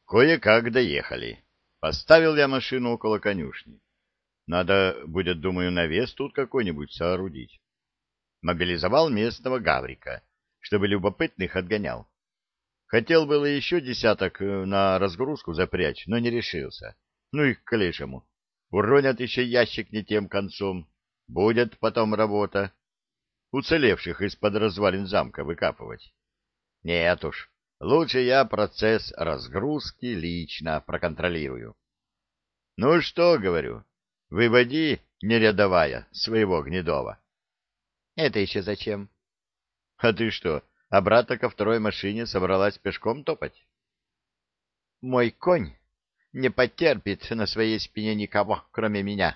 Кое-как доехали. Поставил я машину около конюшни. Надо будет, думаю, навес тут какой-нибудь соорудить. Мобилизовал местного гаврика, чтобы любопытных отгонял. Хотел было еще десяток на разгрузку запрячь, но не решился. Ну их к лешему. Уронят еще ящик не тем концом. Будет потом работа. Уцелевших из-под развалин замка выкапывать. Нет уж, лучше я процесс разгрузки лично проконтролирую. Ну что, говорю, выводи, не рядовая, своего гнедова. Это еще зачем? А ты что, обратно ко второй машине собралась пешком топать? Мой конь не потерпит на своей спине никого, кроме меня.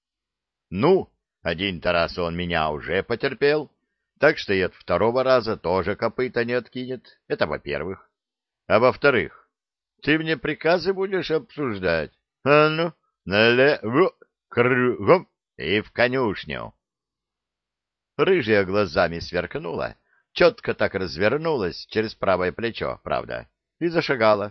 Ну, один-то раз он меня уже потерпел, так что и от второго раза тоже копыта не откинет. Это во-первых. А во-вторых, ты мне приказы будешь обсуждать? А ну, налево, кругом и в конюшню. Рыжая глазами сверкнула, четко так развернулась через правое плечо, правда, и зашагала.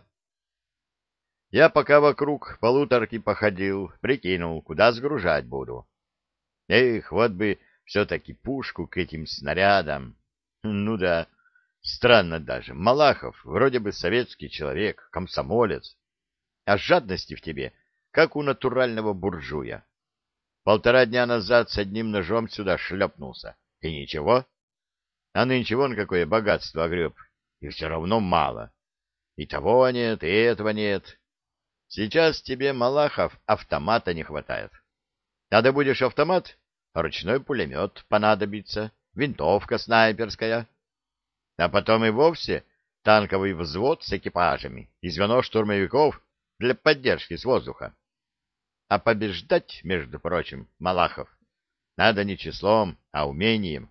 Я пока вокруг полуторки походил, прикинул, куда сгружать буду. Эх, вот бы все-таки пушку к этим снарядам. Ну да, странно даже. Малахов вроде бы советский человек, комсомолец, а жадности в тебе, как у натурального буржуя. 1,5 дня назад с одним ножом сюда шлепнулся. И ничего. А нынче вон какое богатство огреб. И все равно мало. И того нет, и этого нет. Сейчас тебе, Малахов, автомата не хватает. Надо будешь автомат, ручной пулемет понадобится, винтовка снайперская. А потом и вовсе танковый взвод с экипажами и звено штурмовиков для поддержки с воздуха. А побеждать, между прочим, Малахов, надо не числом, а умением.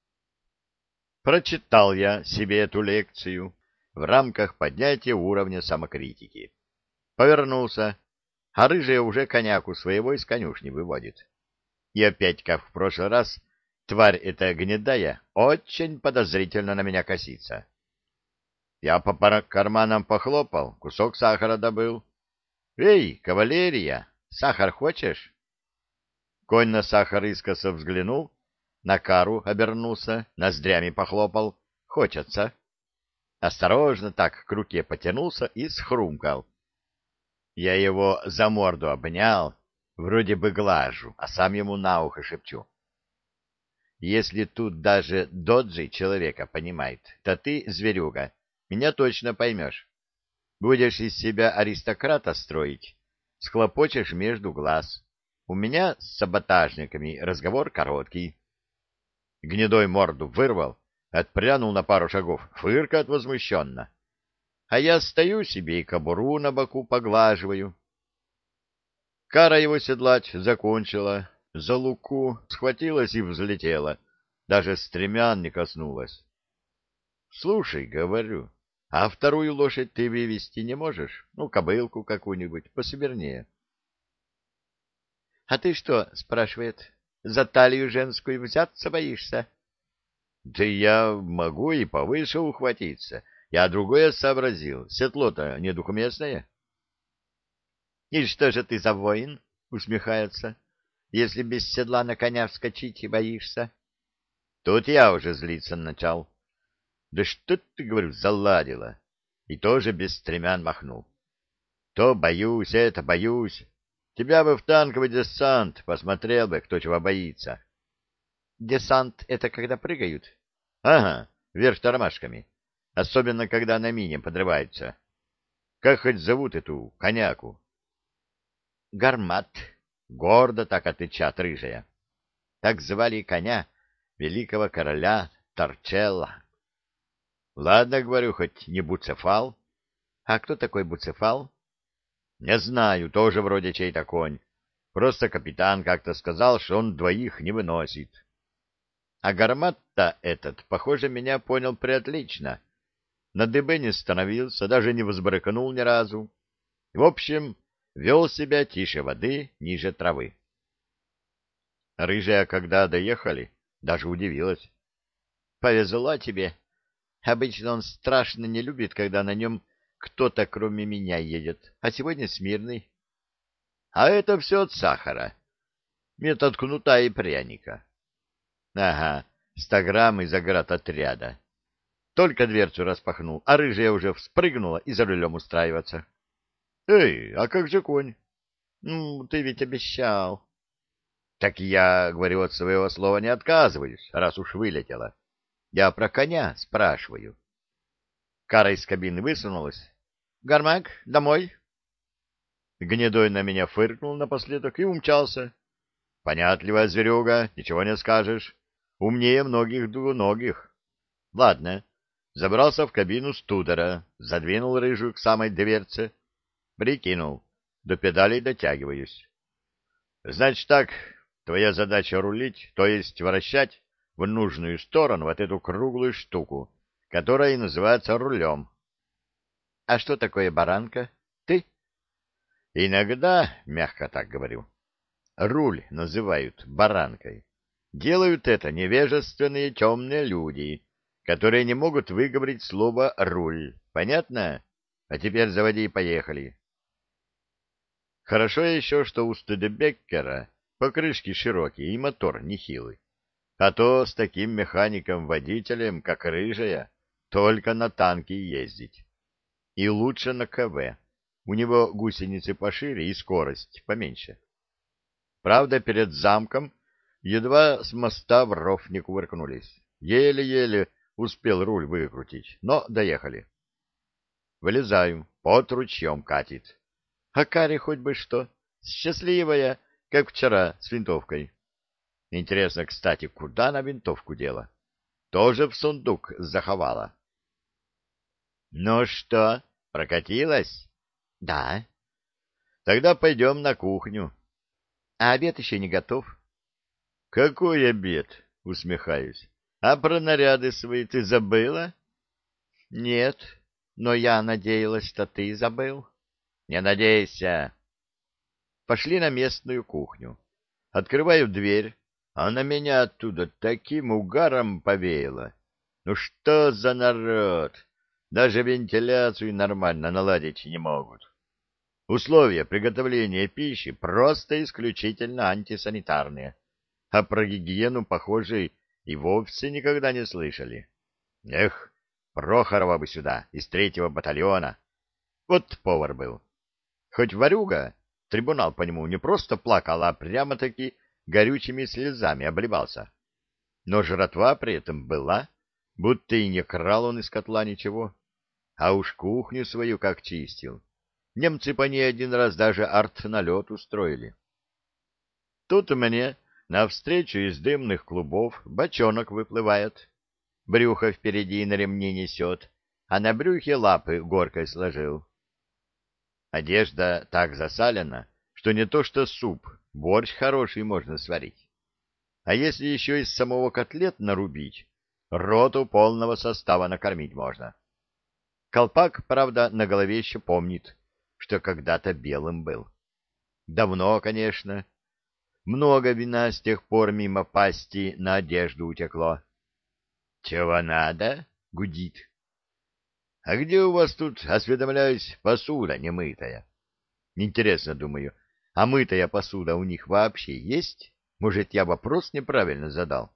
Прочитал я себе эту лекцию в рамках поднятия уровня самокритики. Повернулся, а рыжая уже коняку своего из конюшни выводит. И опять, как в прошлый раз, тварь эта гнедая очень подозрительно на меня косится. Я по карманам похлопал, кусок сахара добыл. «Эй, кавалерия, сахар хочешь?» Конь на сахар искоса взглянул, на кару обернулся, ноздрями похлопал. «Хочется». Осторожно так к руке потянулся и схрумкал. Я его за морду обнял, вроде бы глажу, а сам ему на ухо шепчу. Если тут даже доджи человека понимает, то ты, зверюга, меня точно поймешь. Будешь из себя аристократа строить, схлопочешь между глаз. У меня с саботажниками разговор короткий. Гнедой морду вырвал, отпрянул на пару шагов, фыркает возмущенно. А я стою себе и кобуру на боку поглаживаю. Кара его седлать закончила, за луку схватилась и взлетела, даже стремян не коснулась. — Слушай, — говорю, — а вторую лошадь ты вывести не можешь? Ну, кобылку какую-нибудь посевернее. — А ты что, — спрашивает, — за талию женскую взяться боишься? — Да я могу и повыше ухватиться. Я другое сообразил. Седло-то не двухместное. — И что же ты за воин? — усмехается. — Если без седла на коня вскочить и боишься? Тут я уже злиться начал. Да что ты, говорю, заладила? И тоже без стремян махнул. То боюсь, это боюсь. Тебя бы в танковый десант посмотрел бы, кто чего боится. Десант — это когда прыгают? Ага, вверх тормашками. Особенно, когда на мине подрываются. Как хоть зовут эту коняку? Гармат. Гордо так отвечает рыжая. Так звали коня великого короля Торчелла. Ладно, говорю, хоть не Буцефал. А кто такой Буцефал? Не знаю, тоже вроде чей-то конь. Просто капитан как-то сказал, что он двоих не выносит. А гармат-то этот, похоже, меня понял преотлично. На дыбе не становился, даже не взбрыкнул ни разу. В общем, вел себя тише воды, ниже травы. Рыжая, когда доехали, даже удивилась. — Повезло тебе. Обычно он страшно не любит, когда на нем кто-то кроме меня едет, а сегодня Смирный. А это все от сахара. Метод кнута и пряника. Ага, 100 грамм из заградотряда. Только дверцу распахнул, а рыжая уже вспрыгнула и за рулем устраиваться. — Эй, а как же конь? — Ну, ты ведь обещал. — Так я, говорю, от своего слова не отказываюсь, раз уж вылетела. Я про коня спрашиваю. Кара из кабины высунулась. — Гармак, домой. Гнедой на меня фыркнул напоследок и умчался. Понятливая зверюга, ничего не скажешь. Умнее многих двуногих. Ладно, забрался в кабину студера, задвинул рыжую к самой дверце, прикинул, до педалей дотягиваюсь. Значит так, твоя задача рулить, то есть вращать в нужную сторону вот эту круглую штуку, которая и называется рулем. А что такое баранка? Ты? Иногда, мягко так говорю, руль называют баранкой. Делают это невежественные темные люди, которые не могут выговорить слово «руль». Понятно? А теперь заводи и поехали. Хорошо еще, что у Студебеккера покрышки широкие и мотор нехилый. А то с таким механиком-водителем, как Рыжая, только на танке ездить. И лучше на КВ. У него гусеницы пошире и скорость поменьше. Правда, перед замком едва с моста в ров не кувыркнулись. Еле-еле успел руль выкрутить, но доехали. Вылезаю, под ручьем катит. А Каре хоть бы что, счастливая, как вчера с винтовкой. Интересно, кстати, куда она винтовку дела? Тоже в сундук заховала. — Ну что, прокатилась? — Да. — Тогда пойдем на кухню. — А обед еще не готов. — Какой обед? — усмехаюсь. — А про наряды свои ты забыла? — Нет, но я надеялась, что ты забыл. — Не надейся. Пошли на местную кухню. Открываю дверь, а на меня оттуда таким угаром повеяло. Ну что за народ? Даже вентиляцию нормально наладить не могут. Условия приготовления пищи просто исключительно антисанитарные. А про гигиену, похоже, и вовсе никогда не слышали. Эх, Прохорова бы сюда, из 3-го батальона. Вот повар был. Хоть ворюга, трибунал по нему не просто плакал, а прямо-таки горючими слезами обливался. Но жратва при этом была, будто и не крал он из котла ничего. А уж кухню свою как чистил. Немцы по ней один раз даже артналет устроили. Тут мне навстречу из дымных клубов бочонок выплывает. Брюхо впереди на ремне несет, а на брюхе лапы горкой сложил. Одежда так засалена, что не то что суп, борщ хороший можно сварить. А если еще из самого котлет нарубить, роту полного состава накормить можно. Колпак, правда, на голове еще помнит, что когда-то белым был. Давно, конечно. Много вина с тех пор мимо пасти на одежду утекло. — Чего надо? — гудит. — А где у вас тут, осведомляюсь, посуда немытая? Интересно, думаю, а мытая посуда у них вообще есть? Может, я вопрос неправильно задал?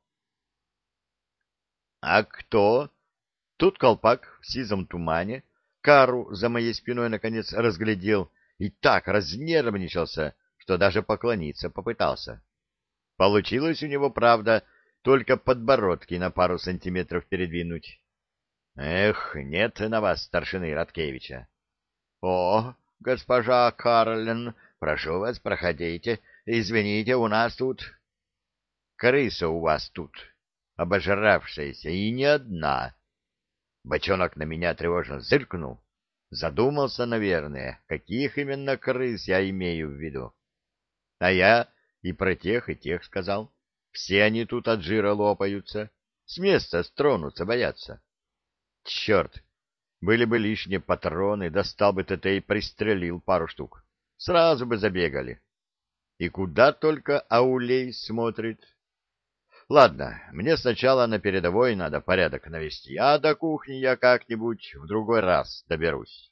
— А кто? Тут колпак в сизом тумане Кару за моей спиной наконец разглядел и так разнервничался, что даже поклониться попытался. Получилось у него, правда, только подбородки на пару сантиметров передвинуть. Эх, нет на вас старшины Радкевича. — О, госпожа Карлин, прошу вас, проходите. Извините, у нас тут... — Крыса у вас тут, обожравшаяся, и не одна. Бочонок на меня тревожно зыркнул. Задумался, наверное, каких именно крыс я имею в виду. А я и про тех, и тех сказал. Все они тут от жира лопаются, с места стронуться боятся. Черт, были бы лишние патроны, достал бы ТТ и пристрелил пару штук. Сразу бы забегали. И куда только Аулей смотрит. Ладно, мне сначала на передовой надо порядок навести, а до кухни я как-нибудь в другой раз доберусь.